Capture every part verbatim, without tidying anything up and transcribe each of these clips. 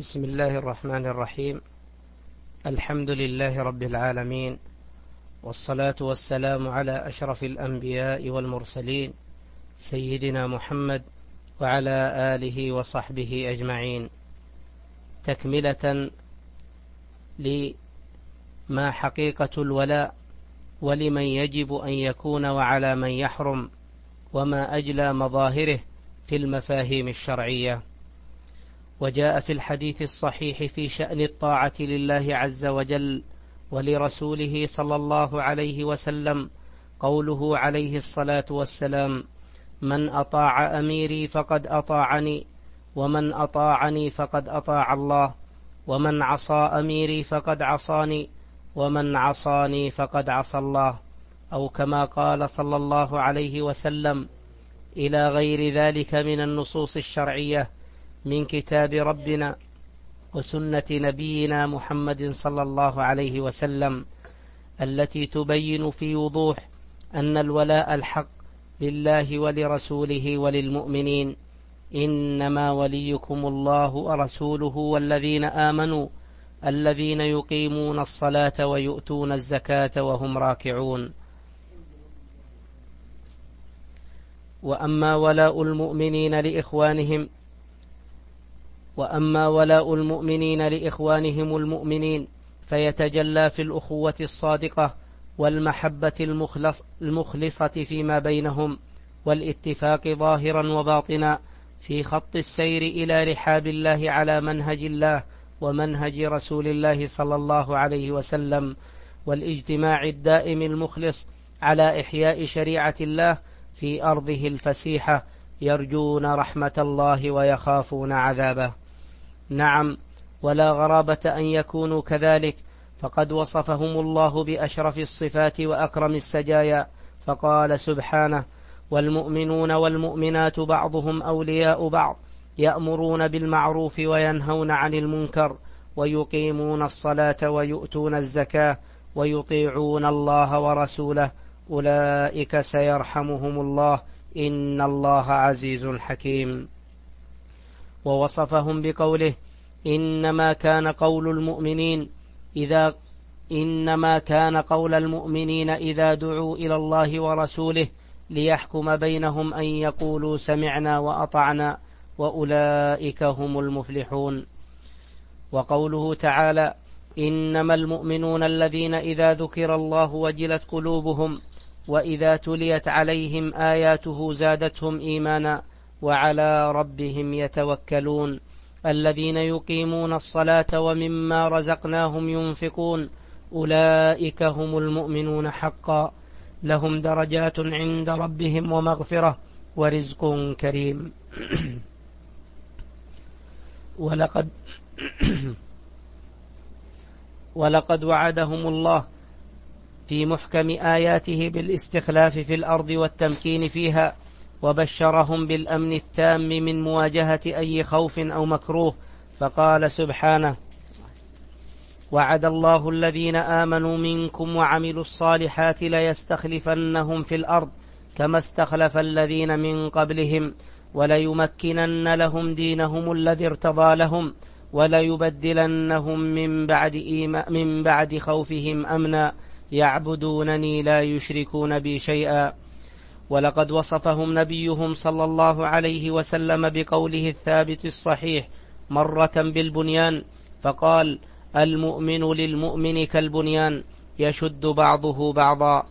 بسم الله الرحمن الرحيم. الحمد لله رب العالمين، والصلاة والسلام على أشرف الأنبياء والمرسلين سيدنا محمد وعلى آله وصحبه أجمعين، تكملة لما حقيقة الولاء ولمن يجب أن يكون وعلى من يحرم، وما أجلى مظاهره في المفاهيم الشرعية. وجاء في الحديث الصحيح في شأن الطاعة لله عز وجل ولرسوله صلى الله عليه وسلم قوله عليه الصلاة والسلام: من أطاع أميري فقد أطاعني، ومن أطاعني فقد أطاع الله، ومن عصى أميري فقد عصاني، ومن عصاني فقد عصى الله، أو كما قال صلى الله عليه وسلم، إلى غير ذلك من النصوص الشرعية من كتاب ربنا وسنة نبينا محمد صلى الله عليه وسلم، التي تبين في وضوح أن الولاء الحق لله ولرسوله وللمؤمنين. إنما وليكم الله ورسوله والذين آمنوا الذين يقيمون الصلاة ويؤتون الزكاة وهم راكعون. وأما ولاء المؤمنين لإخوانهم وأما ولاء المؤمنين لإخوانهم المؤمنين فيتجلى في الأخوة الصادقة والمحبة المخلص المخلصة فيما بينهم، والاتفاق ظاهرا وباطنا في خط السير إلى رحاب الله على منهج الله ومنهج رسول الله صلى الله عليه وسلم، والاجتماع الدائم المخلص على إحياء شريعة الله في أرضه الفسيحة، يرجون رحمة الله ويخافون عذابه. نعم، ولا غرابة أن يكونوا كذلك، فقد وصفهم الله بأشرف الصفات وأكرم السجايا، فقال سبحانه: والمؤمنون والمؤمنات بعضهم أولياء بعض، يأمرون بالمعروف وينهون عن المنكر، ويقيمون الصلاة ويؤتون الزكاة ويطيعون الله ورسوله، أولئك سيرحمهم الله، إن الله عزيز حكيم. ووصفهم بقوله: إنما كان قول المؤمنين إذا إنما كان قول المؤمنين إذا دعوا إلى الله ورسوله ليحكم بينهم أن يقولوا سمعنا وأطعنا، وأولئك هم المفلحون. وقوله تعالى: إنما المؤمنون الذين إذا ذكر الله وجلت قلوبهم وإذا تليت عليهم آياته زادتهم إيمانا وعلى ربهم يتوكلون، الذين يقيمون الصلاة ومما رزقناهم ينفقون، أولئك هم المؤمنون حقا، لهم درجات عند ربهم ومغفرة ورزق كريم. ولقد ولقد وعدهم الله في محكم آياته بالاستخلاف في الأرض والتمكين فيها، وبشرهم بالأمن التام من مواجهة أي خوف أو مكروه، فقال سبحانه: وعد الله الذين آمنوا منكم وعملوا الصالحات ليستخلفنهم في الأرض كما استخلف الذين من قبلهم، وليمكنن لهم دينهم الذي ارتضى لهم، وليبدلنهم من بعد, من بعد خوفهم أمنا، يعبدونني لا يشركون بي شيئا. ولقد وصفهم نبيهم صلى الله عليه وسلم بقوله الثابت الصحيح مرة بالبنيان، فقال: المؤمن للمؤمن كالبنيان يشد بعضه بعضا.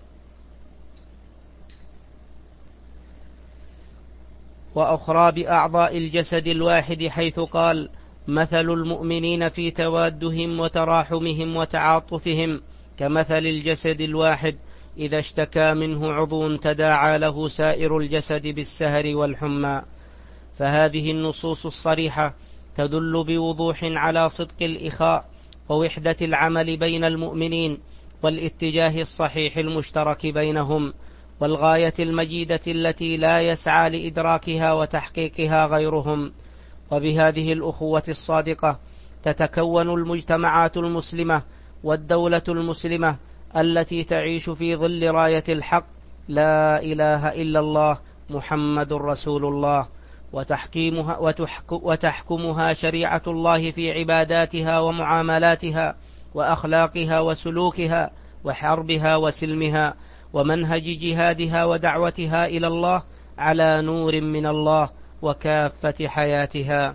وأخرى بأعضاء الجسد الواحد، حيث قال: مثل المؤمنين في توادهم وتراحمهم وتعاطفهم كمثل الجسد الواحد إذا اشتكى منه عضو تداعى له سائر الجسد بالسهر والحمى. فهذه النصوص الصريحة تدل بوضوح على صدق الإخاء ووحدة العمل بين المؤمنين، والاتجاه الصحيح المشترك بينهم، والغاية المجيدة التي لا يسعى لإدراكها وتحقيقها غيرهم. وبهذه الأخوة الصادقة تتكون المجتمعات المسلمة والدولة المسلمة التي تعيش في ظل راية الحق: لا إله إلا الله محمد رسول الله. وتحكيمها وتحكمها شريعة الله في عباداتها ومعاملاتها وأخلاقها وسلوكها وحربها وسلمها ومنهج جهادها ودعوتها إلى الله على نور من الله وكافة حياتها.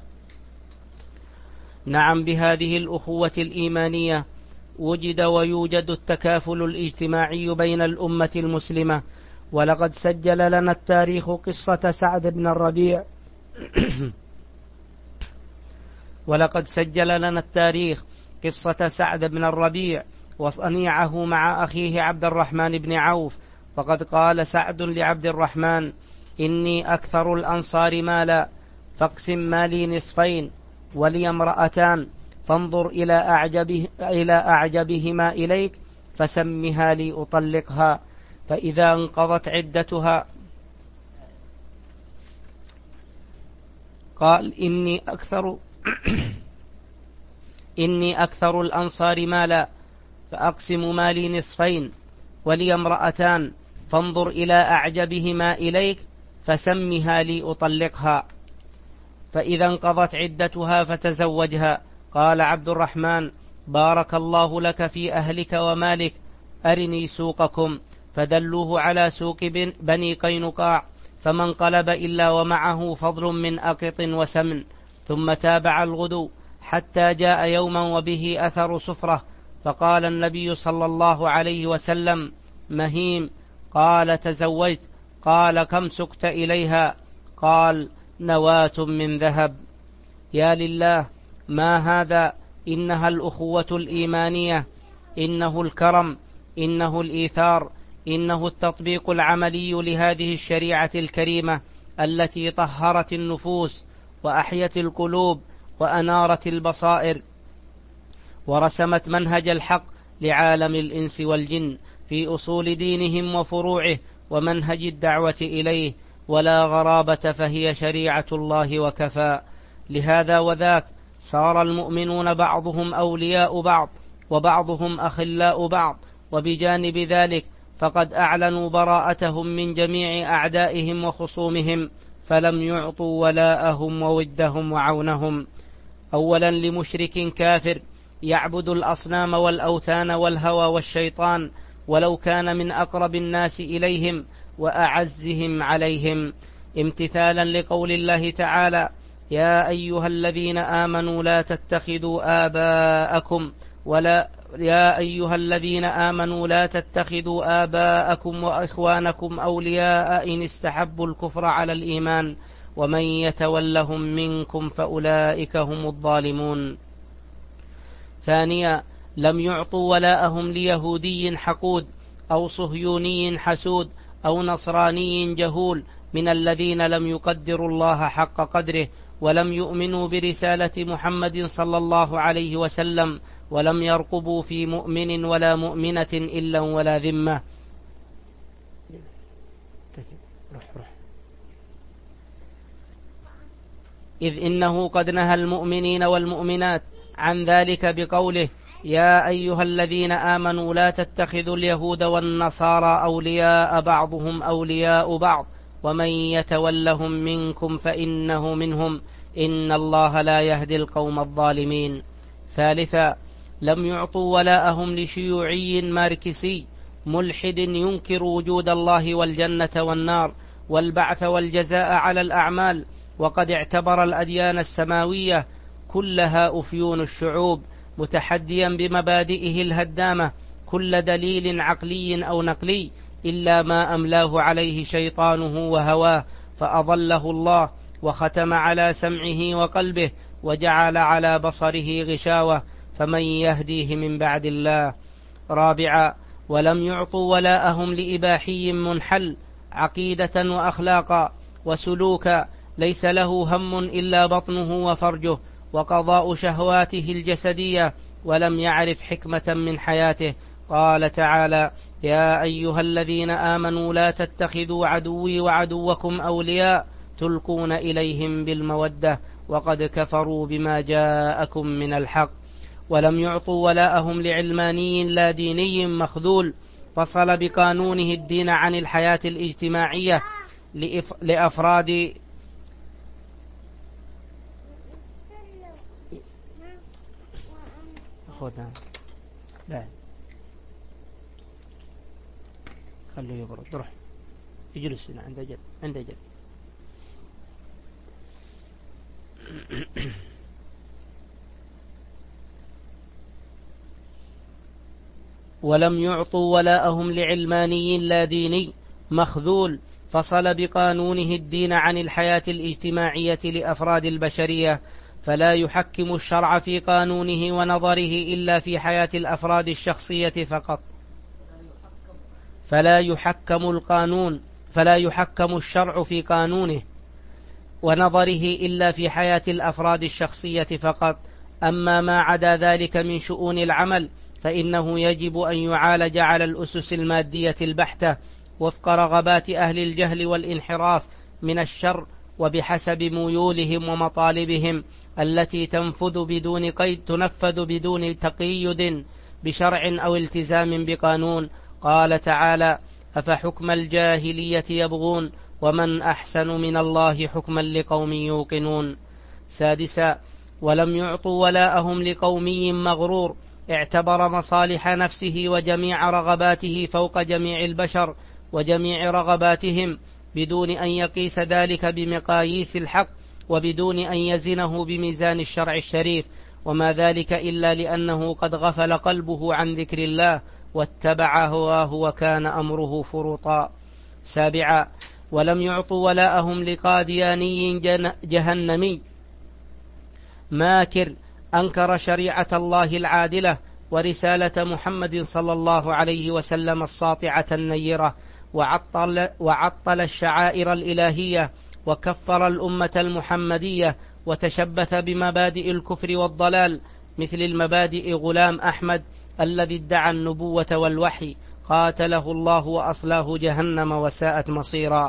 نعم، بهذه الأخوة الإيمانية وجد ويوجد التكافل الاجتماعي بين الأمة المسلمة. ولقد سجل لنا التاريخ قصة سعد بن الربيع ولقد سجل لنا التاريخ قصة سعد بن الربيع وصنيعه مع أخيه عبد الرحمن بن عوف. فقد قال سعد لعبد الرحمن: إني أكثر الأنصار مالا، فاقسم مالي نصفين، ولي امرأتان، فانظر إلى, أعجبه إلى أعجبهما إليك فسمها لي أطلقها، فإذا انقضت عدتها. قال: إني أكثر إني أكثر الأنصار مالا، فأقسم مالي نصفين، ولي امرأتان، فانظر إلى أعجبهما إليك فسمها لي أطلقها، فإذا انقضت عدتها فتزوجها. قال عبد الرحمن: بارك الله لك في أهلك ومالك، أرني سوقكم. فدلوه على سوق بني قينقاع، فما انقلب إلا ومعه فضل من أقط وسمن. ثم تابع الغدو حتى جاء يوما وبه أثر سفرة، فقال النبي صلى الله عليه وسلم: مهيم. قال: تزوجت. قال: كم سقت إليها؟ قال: نواة من ذهب. يا لله، ما هذا؟ إنها الأخوة الإيمانية، إنه الكرم، إنه الإيثار، إنه التطبيق العملي لهذه الشريعة الكريمة التي طهرت النفوس وأحيت القلوب وأنارت البصائر ورسمت منهج الحق لعالم الإنس والجن في أصول دينهم وفروعه ومنهج الدعوة إليه. ولا غرابة، فهي شريعة الله وكفى. لهذا وذاك صار المؤمنون بعضهم أولياء بعض وبعضهم أخلاء بعض. وبجانب ذلك فقد أعلنوا براءتهم من جميع أعدائهم وخصومهم، فلم يعطوا ولاءهم وودهم وعونهم. أولا لمشرك كافر يعبد الأصنام والأوثان والهوى والشيطان، ولو كان من أقرب الناس إليهم وأعزهم عليهم، امتثالا لقول الله تعالى: يا أيها الذين آمنوا لا تتخذوا آباءكم ولا يا أيها الذين آمنوا لا تتخذوا آباءكم وإخوانكم أولياء إن استحبوا الكفر على الإيمان ومن يتولهم منكم فأولئك هم الظالمون. ثانيا لم يعطوا ولاءهم ليهودي حقود أو صهيوني حسود أو نصراني جهول من الذين لم يقدروا الله حق قدره ولم يؤمنوا برسالة محمد صلى الله عليه وسلم ولم يرقبوا في مؤمن ولا مؤمنة إلا ولا ذمة. إذ إنه قد نهى المؤمنين والمؤمنات عن ذلك بقوله: يا أيها الذين آمنوا لا تتخذوا اليهود والنصارى أولياء بعضهم أولياء بعض ومن يتولهم منكم فإنه منهم إن الله لا يهدي القوم الظالمين. ثالثا لم يعطوا ولاءهم لشيوعي ماركسي ملحد ينكر وجود الله والجنة والنار والبعث والجزاء على الأعمال، وقد اعتبر الأديان السماوية كلها أفيون الشعوب، متحديا بمبادئه الهدامة كل دليل عقلي أو نقلي إلا ما أملاه عليه شيطانه وهواه، فأضله الله وختم على سمعه وقلبه وجعل على بصره غشاوة، فمن يهديه من بعد الله. رابعا ولم يعطوا ولاءهم لإباحي منحل عقيدة وأخلاقا وسلوكا ليس له هم إلا بطنه وفرجه وقضاء شهواته الجسدية ولم يعرف حكمة من حياته. قال تعالى: يا أيها الذين آمنوا لا تتخذوا عدوي وعدوكم أولياء تلقون إليهم بالمودة وقد كفروا بما جاءكم من الحق. ولم يعطوا ولاءهم لعلماني لا ديني مخذول فصل بقانونه الدين عن الحياة الاجتماعية لأفراد خذها بعد خليه يبرد. روح اجلس هنا عند جد عند جد. ولم يعطوا ولاءهم لعلماني لا ديني مخذول فصل بقانونه الدين عن الحياة الاجتماعية لأفراد البشرية، فلا يحكم الشرع في قانونه ونظره إلا في حياة الأفراد الشخصية فقط. فلا يحكم القانون فلا يحكم الشرع في قانونه ونظره إلا في حياة الأفراد الشخصية فقط. أما ما عدا ذلك من شؤون العمل فإنه يجب أن يعالج على الأسس المادية البحتة وفق رغبات أهل الجهل والانحراف من الشر وبحسب ميولهم ومطالبهم التي تنفذ بدون قيد تنفذ بدون تقيد بشرع أو التزام بقانون. قال تعالى: أفحكم الجاهلية يبغون ومن أحسن من الله حكما لقوم يوقنون. سادسا: ولم يعطوا ولاءهم لقومي مغرور اعتبر مصالح نفسه وجميع رغباته فوق جميع البشر وجميع رغباتهم بدون أن يقيس ذلك بمقاييس الحق وبدون أن يزنه بميزان الشرع الشريف، وما ذلك إلا لأنه قد غفل قلبه عن ذكر الله واتبع هواه وكان أمره فرطا. سابعا: ولم يعطوا ولاءهم لقادياني جهنمي ماكر أنكر شريعة الله العادلة ورسالة محمد صلى الله عليه وسلم الساطعة النيرة، وعطل, وعطل الشعائر الإلهية وكفر الأمة المحمدية وتشبث بمبادئ الكفر والضلال مثل المبادئ غلام أحمد الذي ادعى النبوة والوحي قاتله الله وأصلاه جهنم وساءت مصيرا.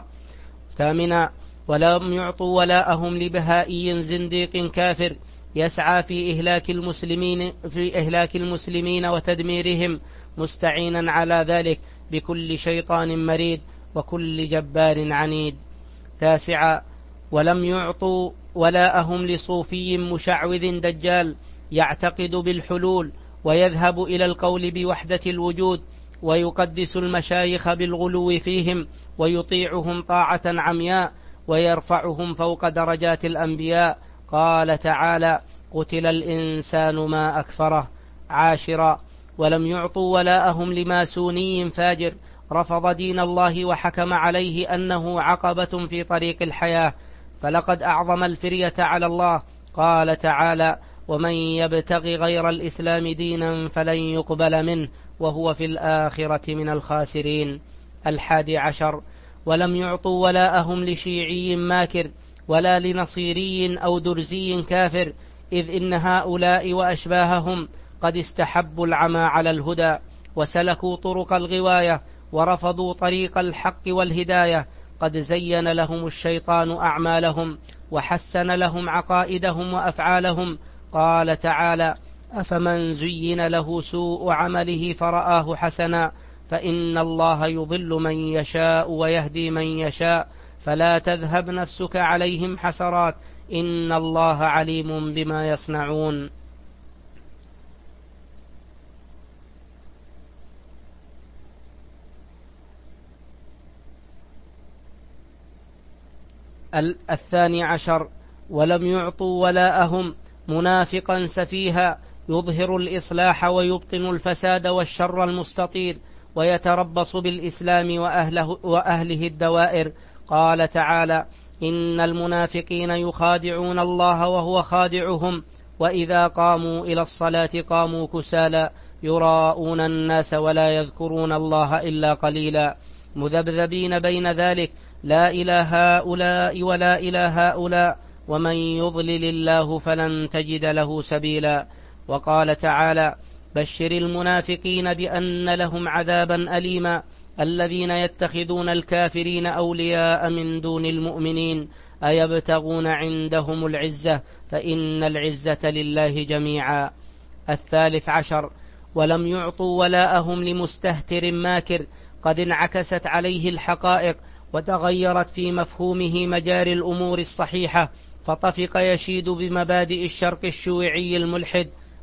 ثامنا: ولم يعطوا ولاءهم لبهائي زنديق كافر يسعى في إهلاك المسلمين في إهلاك المسلمين وتدميرهم مستعينا على ذلك بكل شيطان مريد وكل جبار عنيد. تاسعا: ولم يعطوا ولاءهم لصوفي مشعوذ دجال يعتقد بالحلول ويذهب إلى القول بوحدة الوجود ويقدس المشايخ بالغلو فيهم ويطيعهم طاعة عمياء ويرفعهم فوق درجات الأنبياء. قال تعالى: قتل الإنسان ما أكفره. عاشرا: ولم يعطوا ولاءهم لماسوني فاجر رفض دين الله وحكم عليه أنه عقبة في طريق الحياة، فلقد أعظم الفرية على الله. قال تعالى: ومن يبتغ غير الإسلام دينا فلن يقبل منه وهو في الآخرة من الخاسرين. الحادي عشر: ولم يعطوا ولاءهم لشيعي ماكر ولا لنصيري أو درزي كافر، إذ إن هؤلاء وأشباههم قد استحبوا العمى على الهدى وسلكوا طرق الغواية ورفضوا طريق الحق والهداية. قد زين لهم الشيطان أعمالهم وحسن لهم عقائدهم وأفعالهم. قال تعالى: أفمن زين له سوء عمله فرآه حسنا فإن الله يضل من يشاء ويهدي من يشاء فلا تذهب نفسك عليهم حسرات إن الله عليم بما يصنعون. الثاني عشر: ولم يعطوا ولاءهم منافقا سفيها يظهر الإصلاح ويبطن الفساد والشر المستطير ويتربص بالإسلام وأهله, وأهله الدوائر. قال تعالى: إن المنافقين يخادعون الله وهو خادعهم وإذا قاموا إلى الصلاة قاموا كسالى يراءون الناس ولا يذكرون الله إلا قليلا مذبذبين بين ذلك لا إلى هؤلاء ولا إلى هؤلاء ومن يضلل الله فلن تجد له سبيلا. وقال تعالى: بشر المنافقين بأن لهم عذابا أليما الذين يتخذون الكافرين أولياء من دون المؤمنين أيبتغون عندهم العزة فإن العزة لله جميعا. الثالث عشر: ولم يعطوا ولاءهم لمستهتر ماكر قد انعكست عليه الحقائق وتغيرت في مفهومه مجاري الأمور الصحيحة فطفق يشيد بمبادئ الشرق الشيوعي الملحد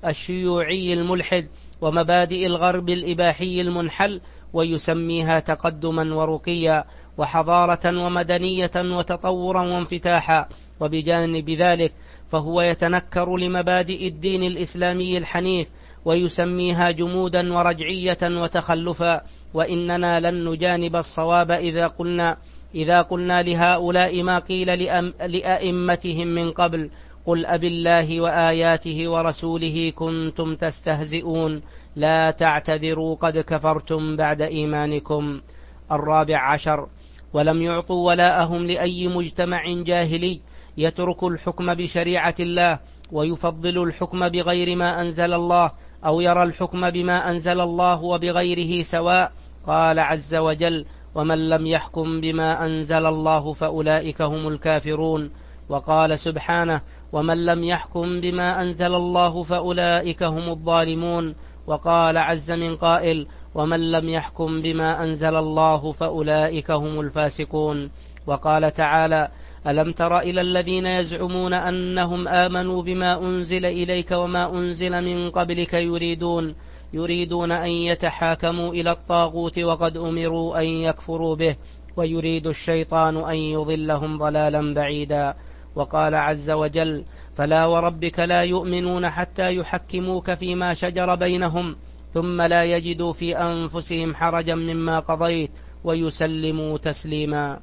الشيوعي الملحد ومبادئ الغرب الإباحي المنحل، ويسميها تقدما ورقيا وحضارة ومدنية وتطورا وانفتاحا. وبجانب ذلك فهو يتنكر لمبادئ الدين الإسلامي الحنيف ويسميها جمودا ورجعية وتخلفا. وإننا لن نجانب الصواب إذا قلنا إذا قلنا لهؤلاء ما قيل لأئمتهم من قبل: قل أبالله وآياته ورسوله كنتم تستهزئون لا تعتذروا قد كفرتم بعد إيمانكم. الرابع عشر: ولم يعطوا ولاءهم لأي مجتمع جاهلي يترك الحكم بشريعة الله ويفضل الحكم بغير ما أنزل الله، أو يرى الحكم بما أنزل الله وبغيره سواء. قال عز وجل: ومن لم يحكم بما أنزل الله فأولئك هم الكافرون. وقال سبحانه: ومن لم يحكم بما أنزل الله فأولئك هم الظالمون. وقال عز من قائل: ومن لم يحكم بما أنزل الله فأولئك هم الفاسقون. وقال تعالى: ألم تر إلى الذين يزعمون أنهم آمنوا بما أنزل إليك وما أنزل من قبلك يريدون يريدون أن يتحاكموا إلى الطاغوت وقد أمروا أن يكفروا به ويريد الشيطان أن يضلهم ضلالا بعيدا. وقال عز وجل: فلا وربك لا يؤمنون حتى يحكموك فيما شجر بينهم ثم لا يجدوا في أنفسهم حرجا مما قضيت ويسلموا تسليما.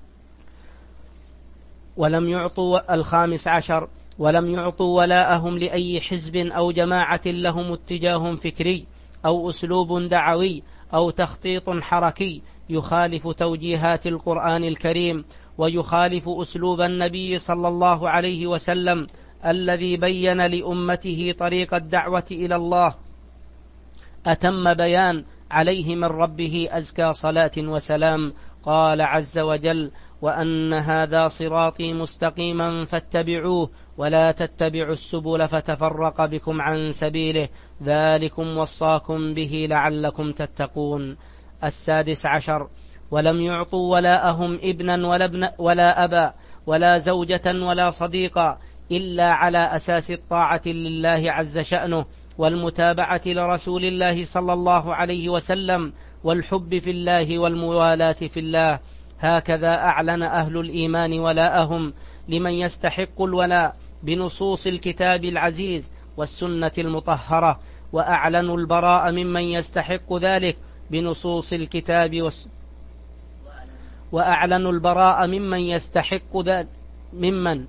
ولم يعطوا الخامس عشر: ولم يعطوا ولاءهم لأي حزب أو جماعة لهم اتجاه فكري أو أسلوب دعوي أو تخطيط حركي يخالف توجيهات القرآن الكريم ويخالف أسلوب النبي صلى الله عليه وسلم الذي بين لأمته طريق الدعوة إلى الله أتم بيان عليه من ربه أزكى صلاة وسلام. قال عز وجل: وأن هذا صراطي مستقيما فاتبعوه ولا تتبعوا السبل فتفرق بكم عن سبيله ذلكم وصاكم به لعلكم تتقون. السادس عشر: ولم يعطوا ولاءهم ابنا ولا, ابن ولا أبا ولا زوجة ولا صديقا إلا على أساس الطاعة لله عز شأنه والمتابعة لرسول الله صلى الله عليه وسلم والحب في الله والموالاة في الله. هكذا أعلن أهل الإيمان ولاءهم لمن يستحق الولاء بنصوص الكتاب العزيز والسنة المطهرة، وأعلنوا البراء ممن يستحق ذلك بنصوص الكتاب والسنة وأعلنوا البراء ممن يستحق ذلك ممن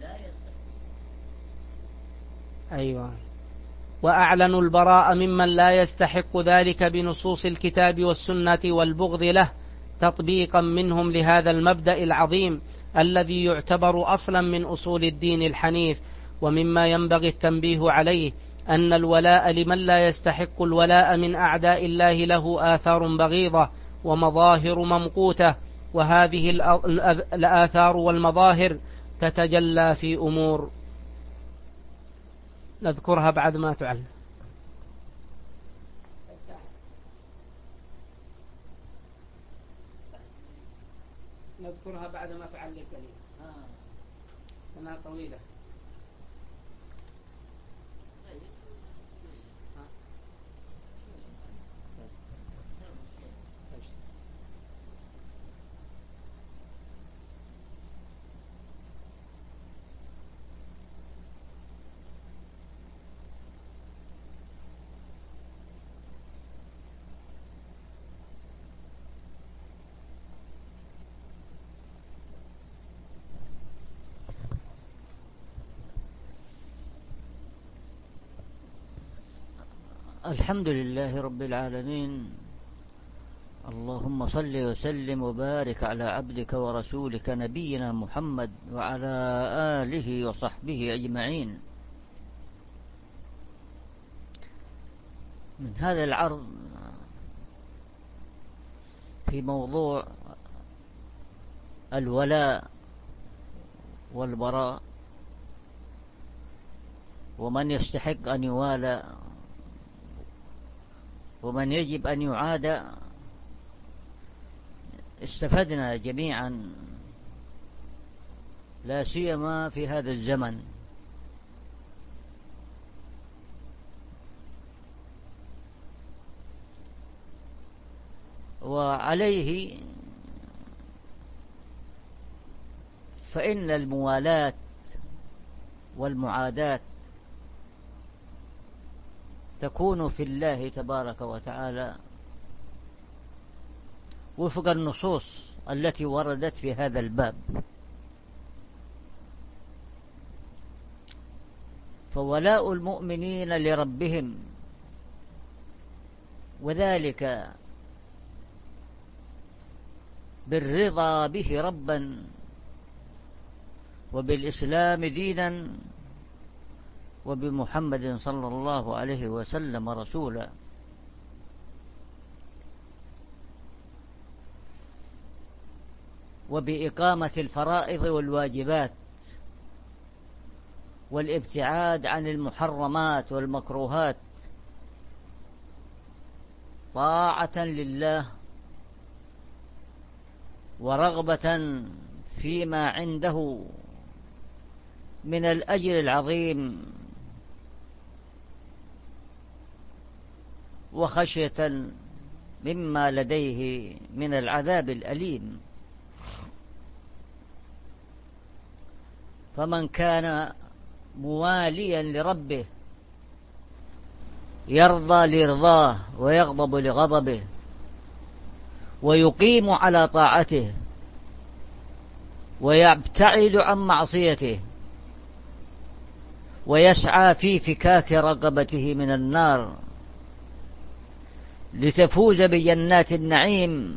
أيوة وأعلنوا البراء ممن لا يستحق ذلك بنصوص الكتاب والسنة والبغض له تطبيقا منهم لهذا المبدأ العظيم الذي يعتبر أصلا من أصول الدين الحنيف. ومما ينبغي التنبيه عليه أن الولاء لمن لا يستحق الولاء من أعداء الله له آثار بغيضة ومظاهر ممقوتة، وهذه الآثار والمظاهر تتجلى في أمور نذكرها بعد ما تعلم نذكرها بعد ما تعلم كلمة أنها طويلة. الحمد لله رب العالمين، اللهم صل وسلم وبارك على عبدك ورسولك نبينا محمد وعلى آله وصحبه أجمعين. من هذا العرض في موضوع الولاء والبراء ومن يستحق أن يوالى ومن يجب أن يعاد، استفدنا جميعا لا سيما في هذا الزمن وعليه فإن الموالاة والمعاداة تكون في الله تبارك وتعالى وفق النصوص التي وردت في هذا الباب. فولاء المؤمنين لربهم، وذلك بالرضا به ربا وبالإسلام دينا وبمحمد صلى الله عليه وسلم رسولا. وبإقامة الفرائض والواجبات والابتعاد عن المحرمات والمكروهات طاعة لله ورغبة فيما عنده من الأجر العظيم وخشية مما لديه من العذاب الأليم. فمن كان مواليا لربه يرضى لرضاه ويغضب لغضبه ويقيم على طاعته ويبتعد عن معصيته ويسعى في فكاك رقبته من النار لتفوز بجنات النعيم،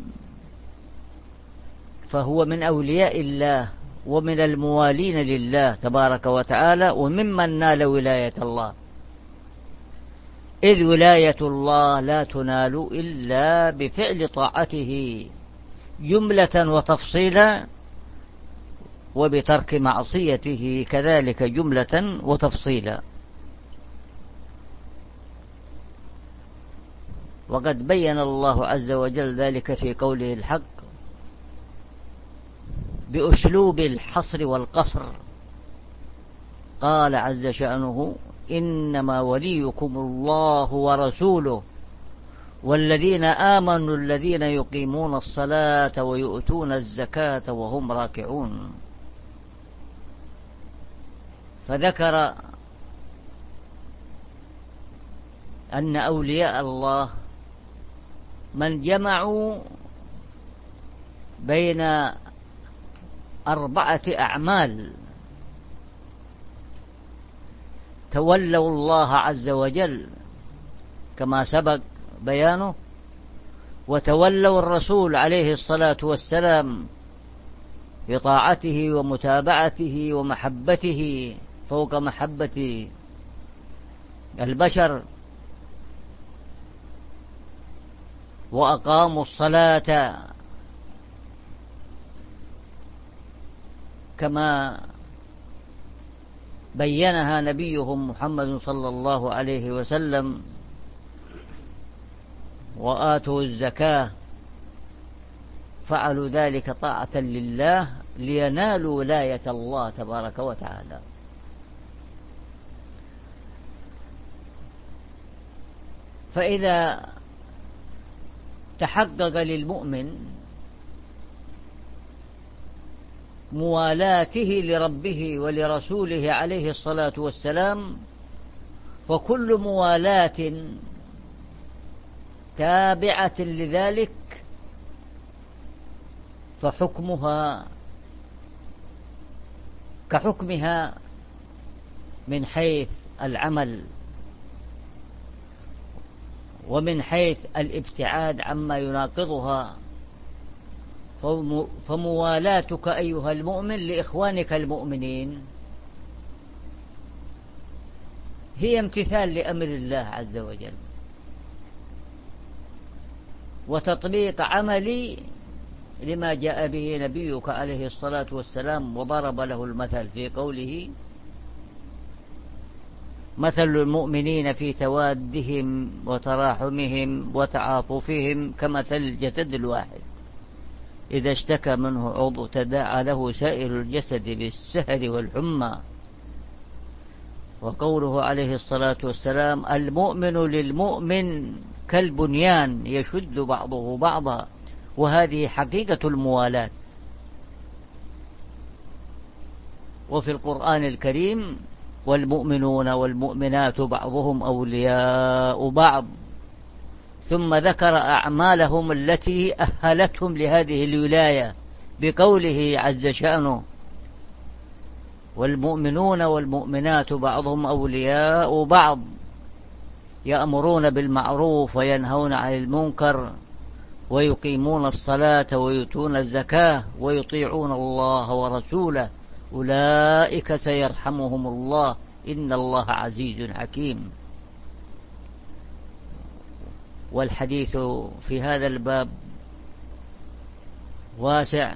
فهو من أولياء الله ومن الموالين لله تبارك وتعالى وممن نال ولاية الله، إذ ولاية الله لا تنال إلا بفعل طاعته جملة وتفصيلا، وبترك معصيته كذلك جملة وتفصيلا. وقد بين الله عز وجل ذلك في قوله الحق بأسلوب الحصر والقصر. قال عز شأنه: إنما وليكم الله ورسوله والذين آمنوا الذين يقيمون الصلاة ويؤتون الزكاة وهم راكعون. فذكر أن أولياء الله من جمعوا بين أربعة أعمال: تولوا الله عز وجل كما سبق بيانه، وتولوا الرسول عليه الصلاة والسلام بطاعته ومتابعته ومحبته فوق محبة البشر، وأقاموا الصلاة كما بينها نبيهم محمد صلى الله عليه وسلم، وآتوا الزكاة، فعلوا ذلك طاعة لله لينالوا ولاية الله تبارك وتعالى. فإذا تحقق للمؤمن موالاته لربه ولرسوله عليه الصلاة والسلام، فكل موالاة تابعة لذلك فحكمها كحكمها من حيث العمل ومن حيث الابتعاد عما يناقضها. فموالاتك أيها المؤمن لإخوانك المؤمنين هي امتثال لأمر الله عز وجل وتطبيق عملي لما جاء به نبيك عليه الصلاة والسلام، وضرب له المثل في قوله: مثل المؤمنين في توادهم وتراحمهم وتعاطفهم كمثل الجسد الواحد إذا اشتكى منه عضو تداعى له سائر الجسد بالسهر والحمى. وقوله عليه الصلاة والسلام: المؤمن للمؤمن كالبنيان يشد بعضه بعضا وهذه حقيقة الموالاة. وفي القرآن الكريم والمؤمنون والمؤمنات بعضهم أولياء بعض، ثم ذكر أعمالهم التي أهلتهم لهذه الولاية بقوله عز شأنه: والمؤمنون والمؤمنات بعضهم أولياء بعض يأمرون بالمعروف وينهون عن المنكر ويقيمون الصلاة ويؤتون الزكاة ويطيعون الله ورسوله أولئك سيرحمهم الله إن الله عزيز حكيم. والحديث في هذا الباب واسع،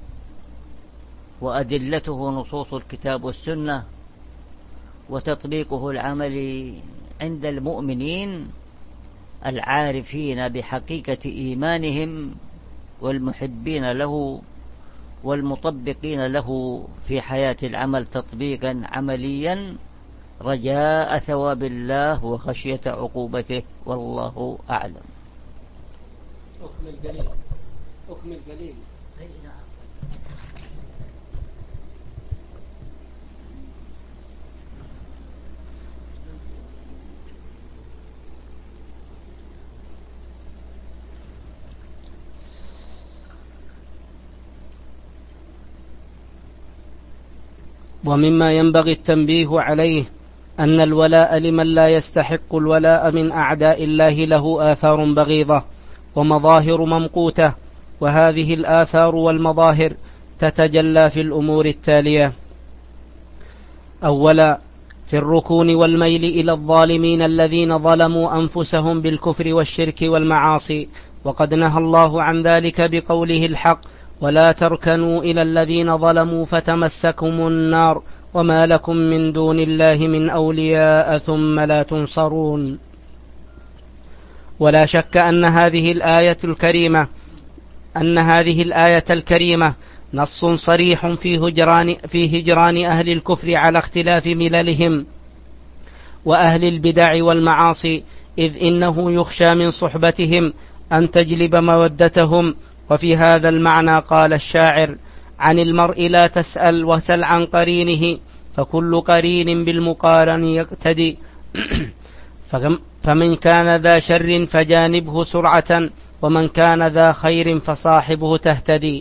وأدلته نصوص الكتاب والسنة، وتطبيقه العملي عند المؤمنين العارفين بحقيقة إيمانهم والمحبين له والمطبقين له في حياة العمل تطبيقا عمليا رجاء ثواب الله وخشية عقوبته، والله أعلم. أكمل قليل أكمل قليل ومما ينبغي التنبيه عليه أن الولاء لمن لا يستحق الولاء من أعداء الله له آثار بغيضة ومظاهر ممقوتة، وهذه الآثار والمظاهر تتجلى في الأمور التالية: أولا، في الركون والميل إلى الظالمين الذين ظلموا أنفسهم بالكفر والشرك والمعاصي، وقد نهى الله عن ذلك بقوله الحق: ولا تركنوا إلى الذين ظلموا فتمسكم النار وما لكم من دون الله من أولياء ثم لا تنصرون. ولا شك أن هذه الآية الكريمة أن هذه الآية الكريمة نص صريح في هجران في هجران أهل الكفر على اختلاف مللهم وأهل البدع والمعاصي، إذ إنه يخشى من صحبتهم أن تجلب مودتهم. وفي هذا المعنى قال الشاعر: عن المرء لا تسأل وسل عن قرينه، فكل قرين بالمقارن يقتدي. فمن كان ذا شر فجانبه سرعة، ومن كان ذا خير فصاحبه تهتدي.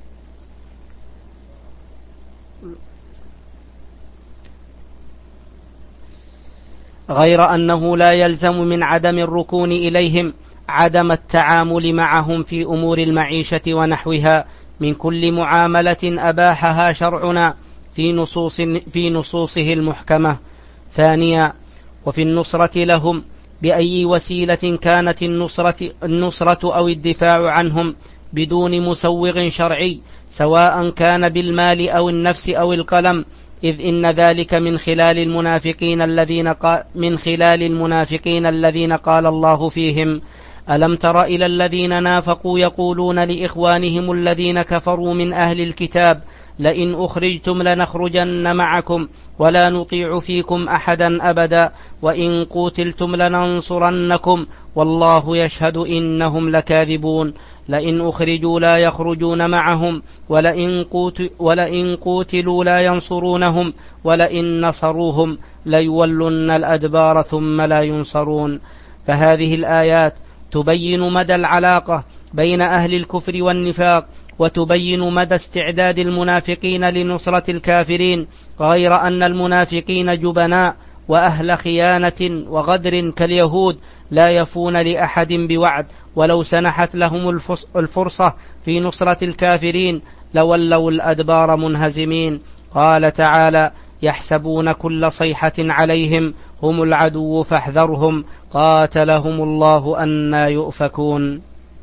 غير أنه لا يلزم من عدم الركون إليهم عدم التعامل معهم في أمور المعيشة ونحوها من كل معاملة أباحها شرعنا في نصوص في نصوصه المحكمة. ثانيا، وفي النصرة لهم بأي وسيلة كانت النصرة, النصرة أو الدفاع عنهم بدون مسوغ شرعي، سواء كان بالمال أو النفس أو القلم، إذ إن ذلك من خلال المنافقين الذين قال من خلال المنافقين الذين قال الله فيهم: ألم تر إلى الذين نافقوا يقولون لإخوانهم الذين كفروا من أهل الكتاب لئن أخرجتم لنخرجن معكم ولا نطيع فيكم أحدا أبدا وإن قوتلتم لننصرنكم والله يشهد إنهم لكاذبون. لئن أخرجوا لا يخرجون معهم ولئن, قوت ولئن قوتلوا لا ينصرونهم ولئن نصروهم ليولن الأدبار ثم لا ينصرون. فهذه الآيات تبين مدى العلاقة بين أهل الكفر والنفاق، وتبين مدى استعداد المنافقين لنصرة الكافرين، غير أن المنافقين جبناء وأهل خيانة وغدر كاليهود لا يفون لأحد بوعد، ولو سنحت لهم الفرصة في نصرة الكافرين لولوا الأدبار منهزمين. قال تعالى: يحسبون كل صيحة عليهم هم العدو فاحذرهم قاتلهم الله أنى يؤفكون.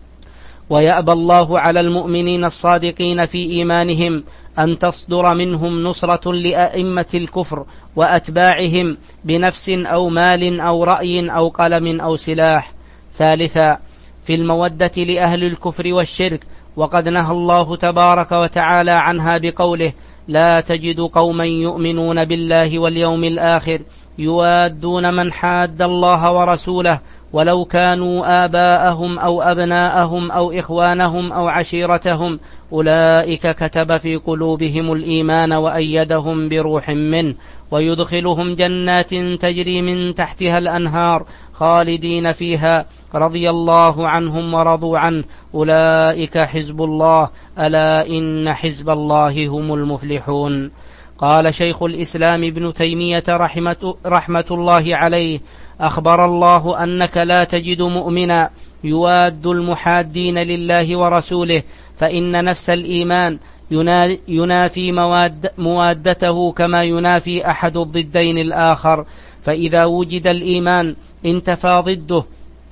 ويأبى الله على المؤمنين الصادقين في إيمانهم أن تصدر منهم نصرة لأئمة الكفر وأتباعهم بنفس أو مال أو رأي أو قلم أو سلاح. ثالثا، في المودة لأهل الكفر والشرك، وقد نهى الله تبارك وتعالى عنها بقوله: لا تجد قوما يؤمنون بالله واليوم الآخر يوادون من حاد الله ورسوله ولو كانوا آباءهم أو أبناءهم أو إخوانهم أو عشيرتهم أولئك كتب في قلوبهم الإيمان وأيدهم بروح منه ويدخلهم جنات تجري من تحتها الأنهار خالدين فيها رضي الله عنهم ورضوا عنه أولئك حزب الله ألا إن حزب الله هم المفلحون. قال شيخ الإسلام ابن تيمية رحمة, رحمة الله عليه: أخبر الله أنك لا تجد مؤمنا يواد المحادين لله ورسوله، فإن نفس الإيمان ينافي مواد موادته كما ينافي أحد الضدين الآخر، فإذا وجد الإيمان انتفى ضده،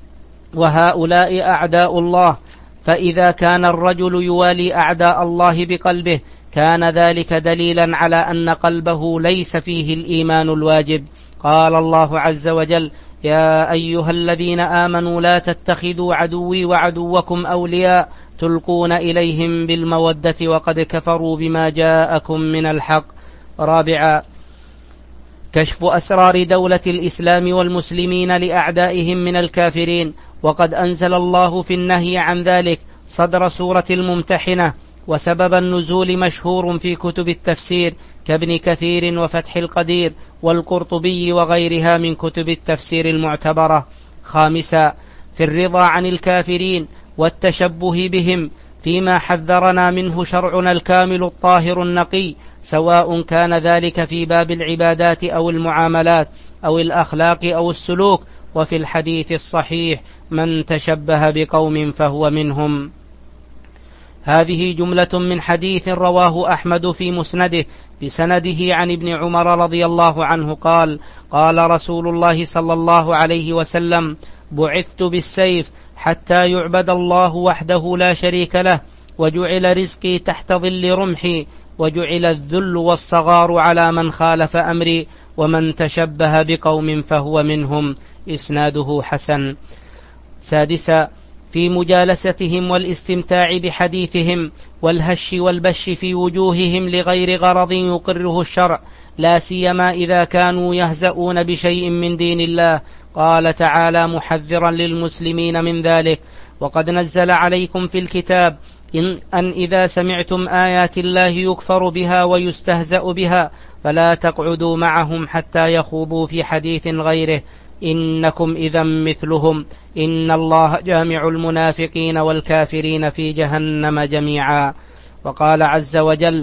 وهؤلاء أعداء الله، فإذا كان الرجل يوالي أعداء الله بقلبه كان ذلك دليلا على أن قلبه ليس فيه الإيمان الواجب. قال الله عز وجل: يا أيها الذين آمنوا لا تتخذوا عدوي وعدوكم أولياء تلقون إليهم بالمودة وقد كفروا بما جاءكم من الحق. رابعا: كشف أسرار دولة الإسلام والمسلمين لأعدائهم من الكافرين، وقد أنزل الله في النهي عن ذلك صدر سورة الممتحنة، وسبب النزول مشهور في كتب التفسير كابن كثير وفتح القدير والقرطبي وغيرها من كتب التفسير المعتبرة. خامسا: في الرضا عن الكافرين والتشبه بهم فيما حذرنا منه شرعنا الكامل الطاهر النقي، سواء كان ذلك في باب العبادات أو المعاملات أو الأخلاق أو السلوك. وفي الحديث الصحيح: من تشبه بقوم فهو منهم. هذه جملة من حديث رواه أحمد في مسنده بسنده عن ابن عمر رضي الله عنه قال: قال رسول الله صلى الله عليه وسلم: بعثت بالسيف حتى يعبد الله وحده لا شريك له، وجعل رزقي تحت ظل رمحي، وجعل الذل والصغار على من خالف أمري، ومن تشبه بقوم فهو منهم. إسناده حسن. سادسا: في مجالستهم والاستمتاع بحديثهم والهش والبش في وجوههم لغير غرض يقره الشرع، لا سيما إذا كانوا يهزؤون بشيء من دين الله. قال تعالى محذرا للمسلمين من ذلك: وقد نزل عليكم في الكتاب إن أن إذا سمعتم آيات الله يكفر بها ويستهزأ بها فلا تقعدوا معهم حتى يخوضوا في حديث غيره، إنكم إذا مثلهم، إن الله جامع المنافقين والكافرين في جهنم جميعا. وقال عز وجل: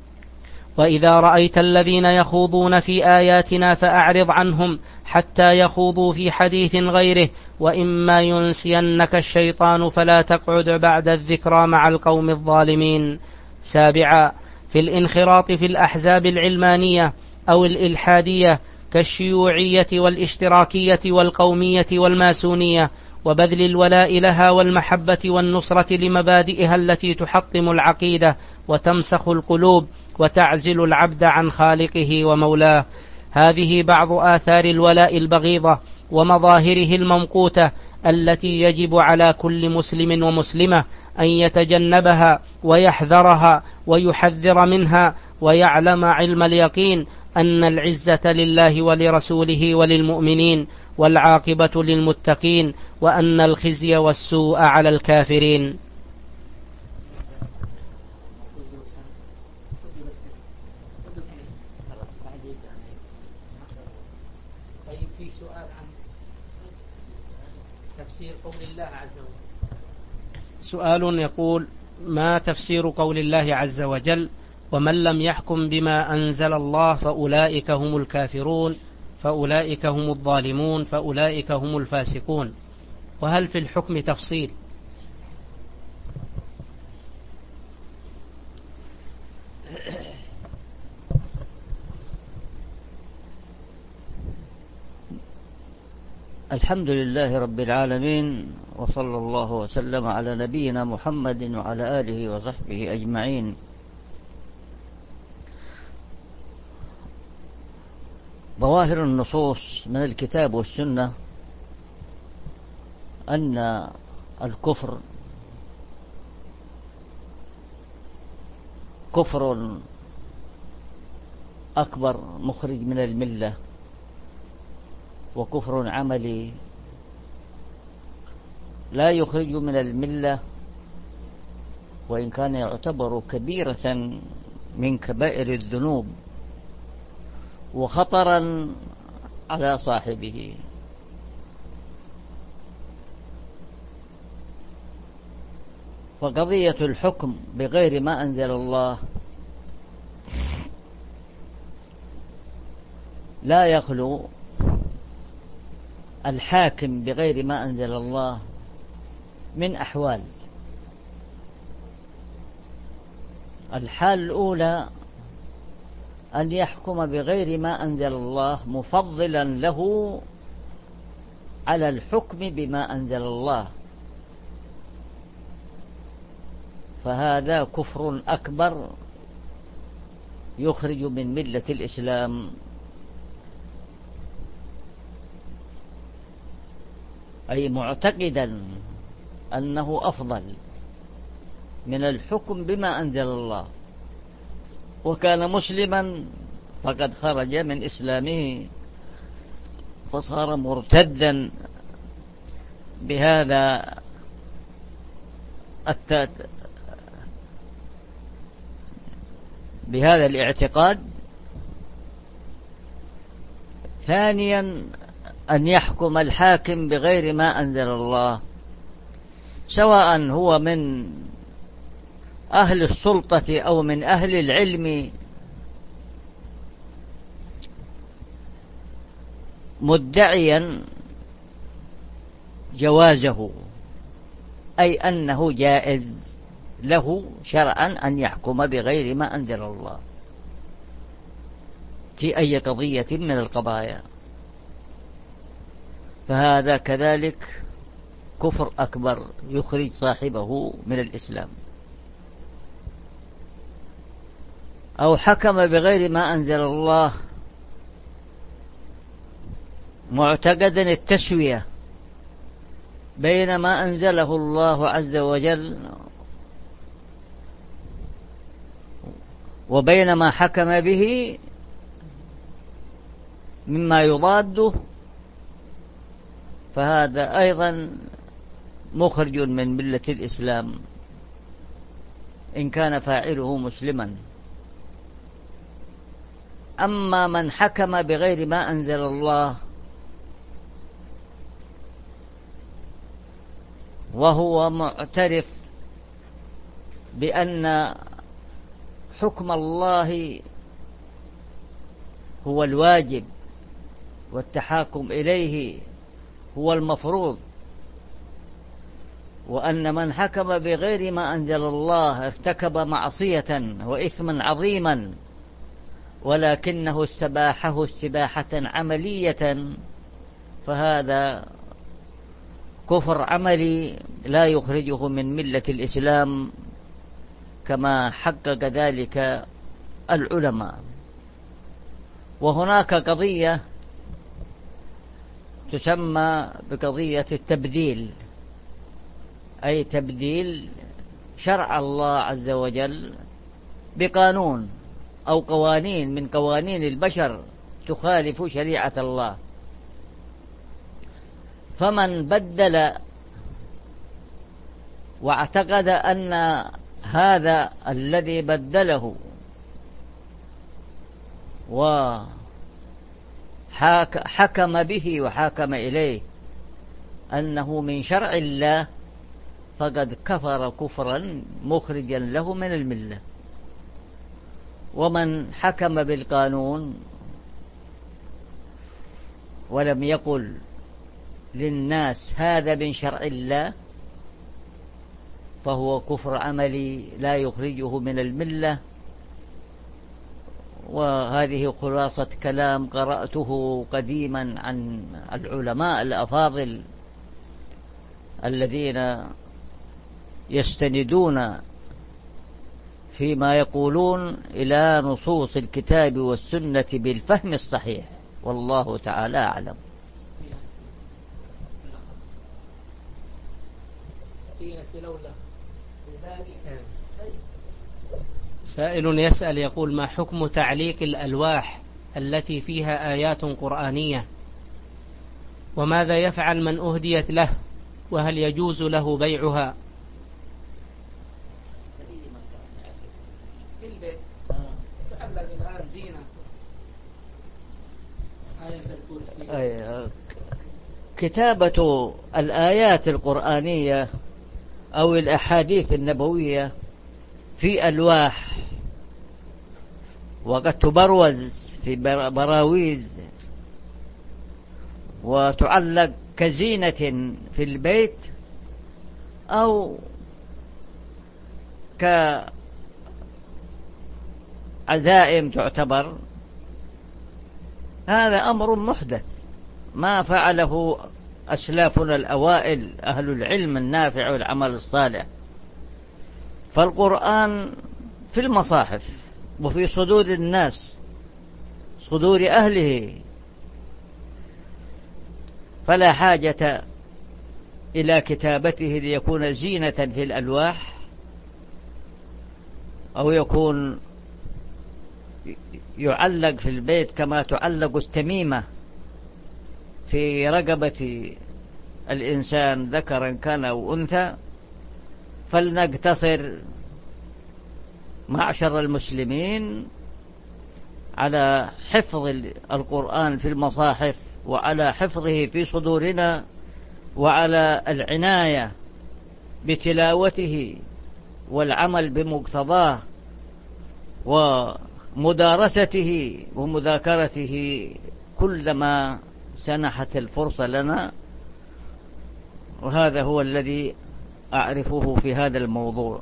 وإذا رأيت الذين يخوضون في آياتنا فأعرض عنهم حتى يخوضوا في حديث غيره، وإما ينسينك الشيطان فلا تقعد بعد الذكرى مع القوم الظالمين. سابعا: في الانخراط في الأحزاب العلمانية أو الإلحادية كالشيوعية والاشتراكية والقومية والماسونية، وبذل الولاء لها والمحبة والنصرة لمبادئها التي تحطم العقيدة وتمسخ القلوب وتعزل العبد عن خالقه ومولاه. هذه بعض آثار الولاء البغيضة ومظاهره الممقوتة التي يجب على كل مسلم ومسلمة أن يتجنبها ويحذرها ويحذر منها، ويعلم علم اليقين أن العزة لله ولرسوله وللمؤمنين، والعاقبة للمتقين، وأن الخزي والسوء على الكافرين. في سؤال عن تفسير قول الله عز وجل. سؤال يقول: ما تفسير قول الله عز وجل: ومن لم يحكم بما أنزل الله فأولئك هم الكافرون، فأولئك هم الظالمون، فأولئك هم الفاسقون؟ وهل في الحكم تفصيل؟ الحمد لله رب العالمين، وصلى الله وسلم على نبينا محمد وعلى آله وصحبه أجمعين. ظواهر النصوص من الكتاب والسنة أن الكفر كفر أكبر مخرج من الملة، وكفر عملي لا يخرج من الملة، وإن كان يعتبر كبيرة من كبائر الذنوب وخطرا على صاحبه. فقضية الحكم بغير ما أنزل الله لا يخلو الحاكم بغير ما أنزل الله من أحوال. الحال الأولى أن يحكم بغير ما أنزل الله مفضلا له على الحكم بما أنزل الله، فهذا كفر أكبر يخرج من ملة الإسلام. أي معتقدا أنه أفضل من الحكم بما أنزل الله، وكان مسلما فقد خرج من إسلامه فصار مرتدا بهذا التات بهذا الاعتقاد. ثانيا أن يحكم الحاكم بغير ما أنزل الله، سواء هو من أهل السلطة أو من أهل العلم، مدعيا جوازه، أي أنه جائز له شرعا أن يحكم بغير ما أنزل الله في أي قضية من القضايا، فهذا كذلك كفر أكبر يخرج صاحبه من الإسلام. أو حكم بغير ما أنزل الله معتقدا التسوية بين ما أنزله الله عز وجل وبين ما حكم به مما يضاده، فهذا أيضا مخرج من ملة الإسلام إن كان فاعله مسلما. أما من حكم بغير ما أنزل الله وهو معترف بأن حكم الله هو الواجب والتحاكم إليه هو المفروض، وأن من حكم بغير ما أنزل الله ارتكب معصية وإثما عظيما ولكنه استباحه استباحة عملية، فهذا كفر عملي لا يخرجه من ملة الإسلام كما حقق ذلك العلماء. وهناك قضية تسمى بقضية التبديل، أي تبديل شرع الله عز وجل بقانون أو قوانين من قوانين البشر تخالف شريعة الله. فمن بدل واعتقد أن هذا الذي بدله وحكم به وحاكم إليه أنه من شرع الله فقد كفر كفرا مخرجا له من الملة. ومن حكم بالقانون ولم يقل للناس هذا من شرع الله فهو كفر عملي لا يخرجه من الملة. وهذه خلاصة كلام قرأته قديما عن العلماء الأفاضل الذين يستندون فيما يقولون إلى نصوص الكتاب والسنة بالفهم الصحيح، والله تعالى أعلم. سائل يسأل يقول: ما حكم تعليق الألواح التي فيها آيات قرآنية وماذا يفعل من أهديت له؟ وهل يجوز له بيعها؟ في البيت تعلق الآن زينة آية الكرسي. كتابة الآيات القرآنية أو الأحاديث النبوية في ألواح، وقد تبروز في براويز وتعلق كزينة في البيت أو كعزائم تعتبر، هذا أمر محدث ما فعله أسلافنا الأوائل أهل العلم النافع والعمل الصالح. فالقرآن في المصاحف وفي صدور الناس، صدور أهله، فلا حاجة إلى كتابته ليكون زينة في الألواح أو يكون يعلق في البيت كما تعلق التميمة في رقبة الإنسان ذكرا كان أو أنثى. فلنقتصر معشر المسلمين على حفظ القرآن في المصاحف، وعلى حفظه في صدورنا، وعلى العناية بتلاوته والعمل بمقتضاه ومدارسته ومذاكرته كلما سنحت الفرصة لنا. وهذا هو الذي أعرفه في هذا الموضوع.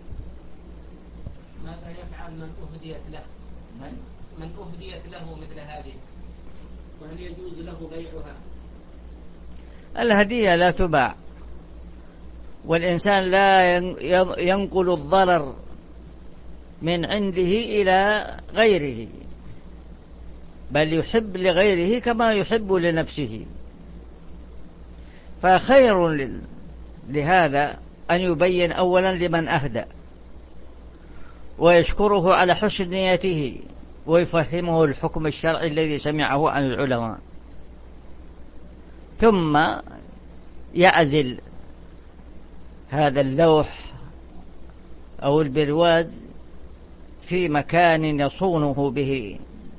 ماذا يفعل من أهديت له من أهديت له مثل هذه، وهل يجوز له بيعها؟ الهدية لا تباع، والإنسان لا ينقل الضرر من عنده إلى غيره، بل يحب لغيره كما يحب لنفسه. فخير لهذا أن يبين أولا لمن أهدى ويشكره على حسن نيته ويفهمه الحكم الشرعي الذي سمعه عن العلماء، ثم يعزل هذا اللوح أو البرواز في مكان يصونه به،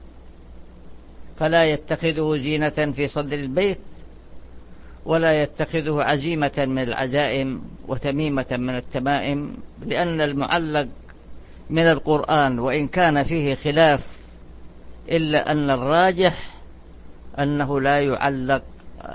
فلا يتخذه زينة في صدر البيت، ولا يتخذه عزيمة من العزائم وتميمة من التمائم، لأن المعلق من القرآن وإن كان فيه خلاف إلا أن الراجح أنه لا يعلق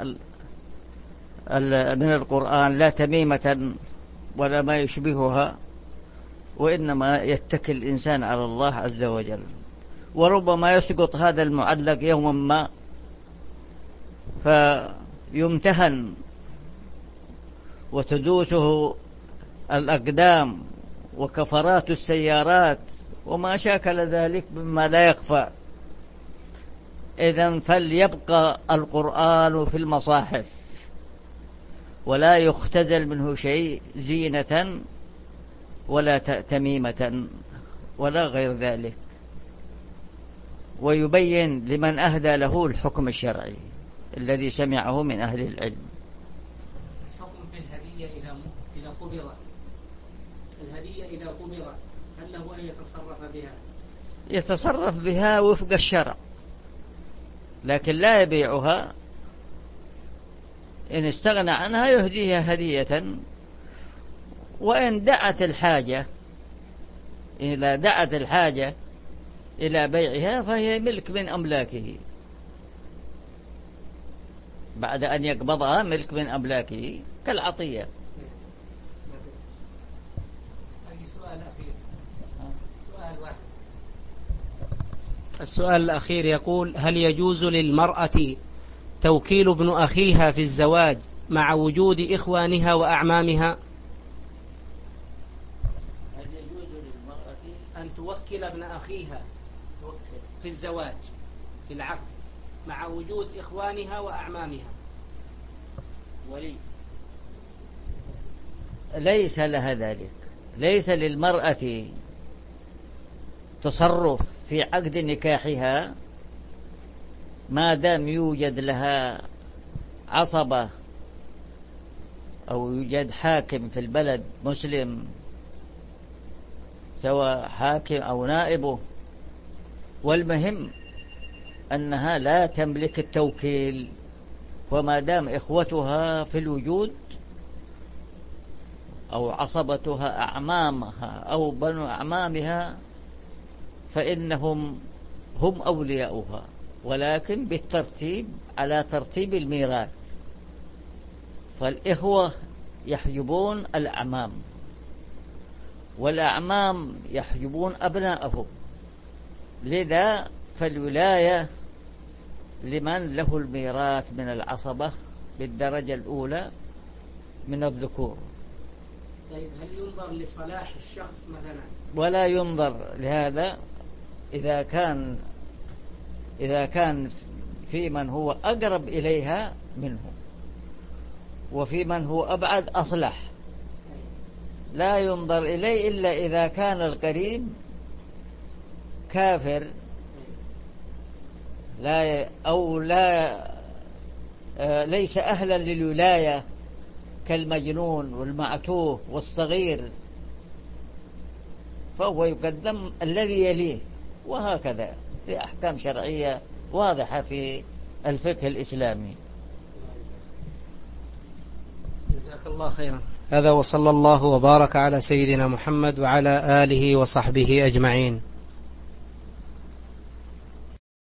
من القرآن لا تميمة ولا ما يشبهها، وإنما يتكل الإنسان على الله عز وجل. وربما يسقط هذا المعلق يوما ما فيمتهن وتدوسه الأقدام وكفرات السيارات وما شاكل ذلك مما لا يخفى. إذن فليبقى القرآن في المصاحف ولا يختزل منه شيء زينة ولا تميمة ولا غير ذلك، ويبين لمن أهدى له الحكم الشرعي الذي سمعه من أهل العلم. الحكم في الهدية إذا إذا قبضت، الهدية إذا قبضت هل له أن يتصرف بها؟ يتصرف بها وفق الشرع، لكن لا يبيعها. إن استغنى عنها يهديها هدية، وإن دعت الحاجة إذا دعت الحاجة إلى بيعها فهي ملك من أملاكه، بعد أن يقبضها ملك من أملاكه كالعطية. سؤال أخير. سؤال واحد. السؤال الأخير يقول: هل يجوز للمرأة توكيل ابن أخيها في الزواج مع وجود إخوانها وأعمامها؟ هل يجوز للمرأة أن توكل ابن أخيها في الزواج في العقد مع وجود إخوانها وأعمامها؟ ولي ليس لها ذلك. ليس للمرأة تصرف في عقد نكاحها ما دام يوجد لها عصبة أو يوجد حاكم في البلد مسلم، سواء حاكم أو نائبه، والمهم أنها لا تملك التوكيل، وما دام إخوتها في الوجود أو عصبتها أعمامها أو بنو أعمامها فإنهم هم أولياؤها، ولكن بالترتيب على ترتيب الميراث. فالإخوة يحجبون الأعمام، والأعمام يحجبون أبناءهم، لذا فالولاية لمن له الميراث من العصبة بالدرجة الأولى من الذكور. طيب هل ينظر لصلاح الشخص مثلا؟ ولا ينظر لهذا. إذا كان إذا كان في من هو أقرب إليها منه وفي من هو أبعد أصلح، لا ينظر إليه إلا إذا كان القريب كافر لا أو لا ليس أهلا للولاية كالمجنون والمعتوه والصغير، فهو يقدم الذي يليه. وهكذا في أحكام شرعية واضحة في الفقه الإسلامي. جزاك الله خيرا. هذا وصلى الله وبارك على سيدنا محمد وعلى آله وصحبه أجمعين.